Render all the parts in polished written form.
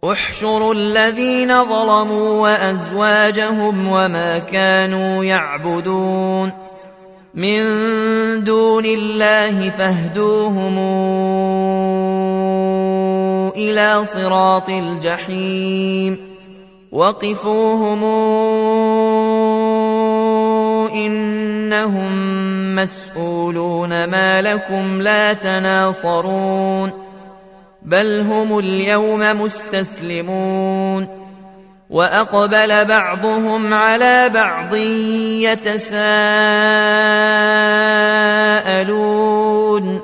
احشروا الذين ظلموا وأزواجهم وما كانوا يعبدون من دون الله فاهدوهم إلى صراط الجحيم وقفوهم إنهم مسؤولون ما لكم لا تناصرون بل هم اليوم مستسلمون وأقبل بعضهم على بعض يتساءلون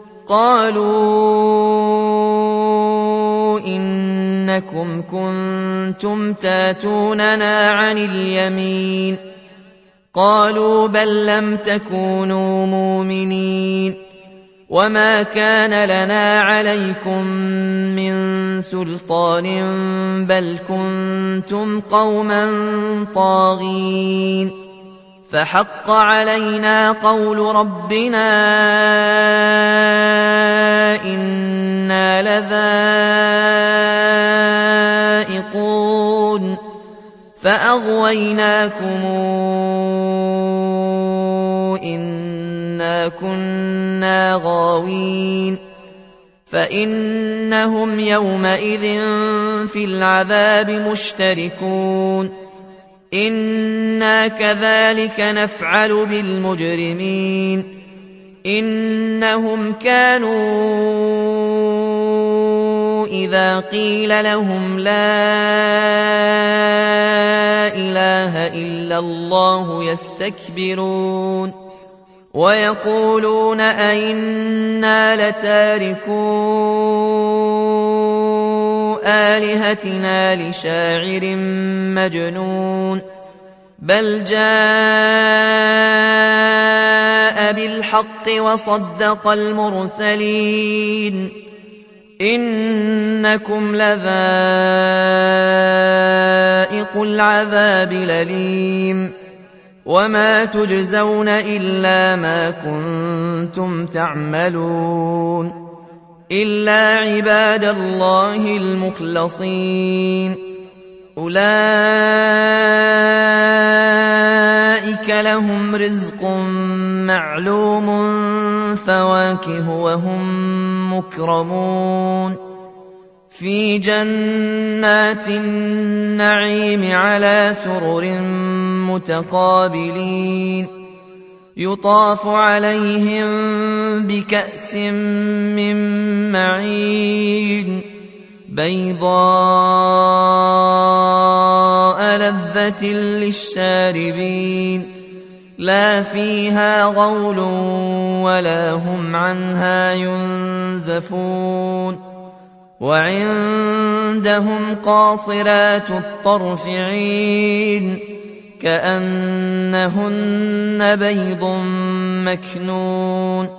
قالوا إنكم كنتم تاتوننا عن اليمين قالوا بل لم تكونوا مؤمنين وما كان لنا عليكم من سلطان بل كنتم قوما طاغين فحق علينا قول ربنا إنا لذائقون فأغويناكم إنا كنا غاوين فإنهم يومئذ في العذاب مشتركون إنا كذلك نفعل بالمجرمين إنهم كانوا إذا قيل لهم لا إله إلا الله يستكبرون ويقولون أئنا لتاركو آلهتنا لشاعر مجنون بل جاء بالحق وصدق المرسلين إنكم لذائقو العذاب الأليم وما تجزون إلا ما كنتم تعملون إلا عباد الله المخلصين أولئك لهم رزق معلوم فواكه وهم مكرمون في جنات النعيم على سرر متقابلين يطاف عليهم بكأس من معين بيضاء لذة للشاربين لا فيها غول ولا هم عنها ينزفون وعندهم قاصرات الطرف عين كأنهن بيض مكنون